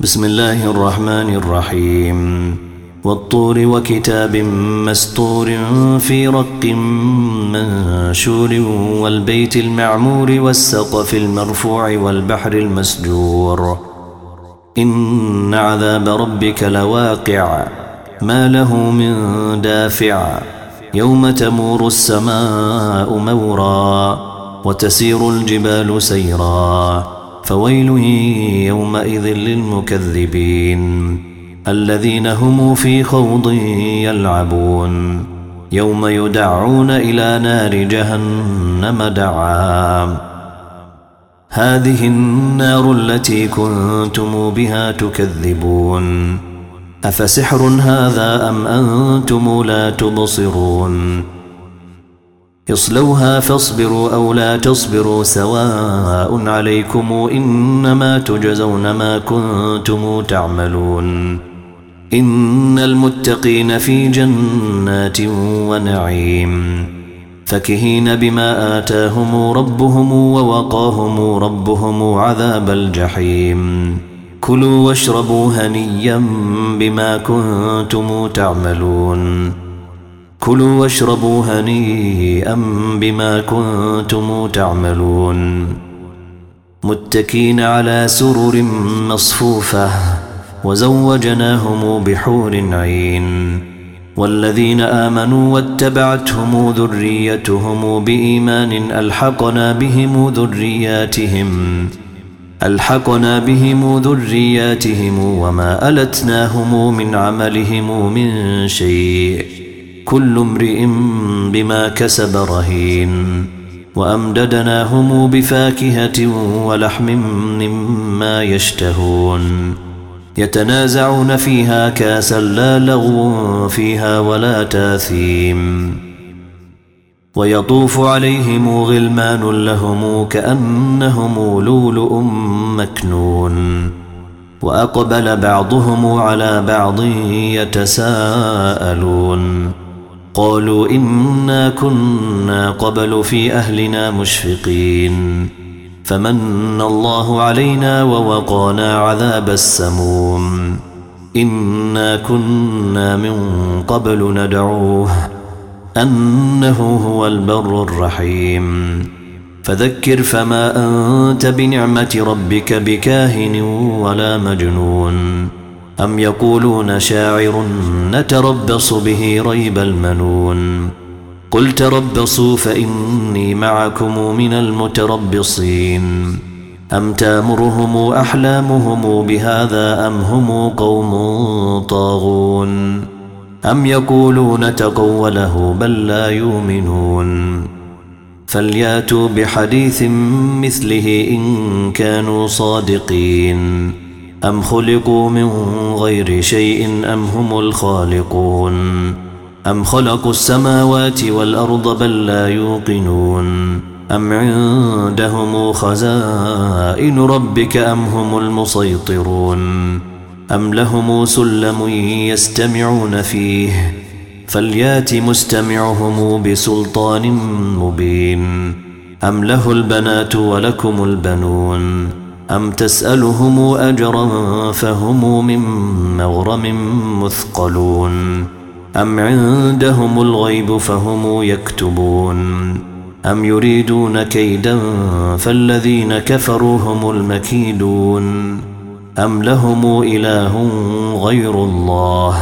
بسم الله الرحمن الرحيم والطور وكتاب مسطور في رق منشور والبيت المعمور والسقف المرفوع والبحر المسجور إن عذاب ربك لواقع ما له من دافع يوم تمور السماء مورا وتسير الجبال سيرا فويل يومئذ للمكذبين الذين هم في خوض يلعبون يوم يدعون إلى نار جهنم دعا هذه النار التي كنتم بها تكذبون أفسحر هذا أم أنتم لا تبصرون اصلوها فاصبروا أو لا تصبروا سواء عليكم إنما تجزون ما كنتم تعملون إن المتقين في جنات ونعيم فكهين بما آتاهم ربهم ووقاهم ربهم عذاب الجحيم كلوا واشربوا هنيا بما كنتم تعملون كلوا واشربوا هنيئا بما كنتم تعملون متكين على سرر مصفوفة وزوجناهم بحور عين والذين آمنوا واتبعتهم ذريتهم بإيمان ألحقنا بهم ذرياتهم وما ألتناهم من عملهم من شيء كل امرئ بما كسب رهين وأمددناهم بفاكهة ولحم مما يشتهون يتنازعون فيها كاسا لا لغو فيها ولا تاثيم ويطوف عليهم غلمان لهم كأنهم لؤلؤ مكنون وأقبل بعضهم على بعض يتساءلون قالوا إنا كنا قبل في أهلنا مشفقين فمن الله علينا ووقانا عذاب السموم إنا كنا من قبل ندعوه أنه هو البر الرحيم فذكر فما أنت بنعمة ربك بكاهن ولا مجنون أم يقولون شاعر نتربص به ريب المنون قل تربصوا فإني معكم من المتربصين أم تامرهم أحلامهم بهذا أم هم قوم طاغون أم يقولون تقوله بل لا يؤمنون فلياتوا بحديث مثله إن كانوا صادقين أم خلقوا من غير شيء أم هم الخالقون أم خلقوا السماوات والأرض بل لا يوقنون أم عندهم خزائن ربك أم هم المسيطرون أم لهم سلم يستمعون فيه فليات مستمعهم بسلطان مبين أم له البنات ولكم البنون أم تسألهم أجرا فهم من مغرم مثقلون أم عندهم الغيب فهم يكتبون أم يريدون كيدا فالذين كفروا هم المكيدون أم لهم إله غير الله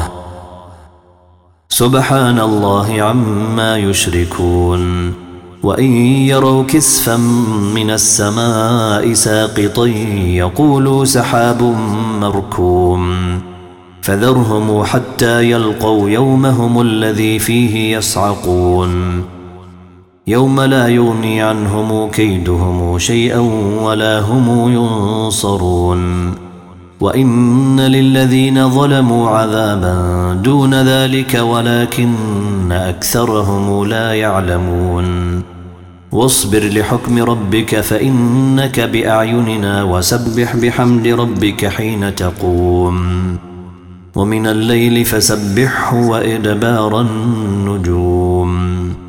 سبحان الله عما يشركون وإن يروا كسفا من السماء ساقطا يقولوا سحاب مركوم فذرهم حتى يلقوا يومهم الذي فيه يصعقون يوم لا يغني عنهم كيدهم شيئا ولا هم ينصرون وإن للذين ظلموا عذابا دون ذلك ولكن أكثرهم لا يعلمون واصبر لحكم ربك فإنك بأعيننا وسبح بحمد ربك حين تقوم ومن الليل فسبحه وإدبار النجوم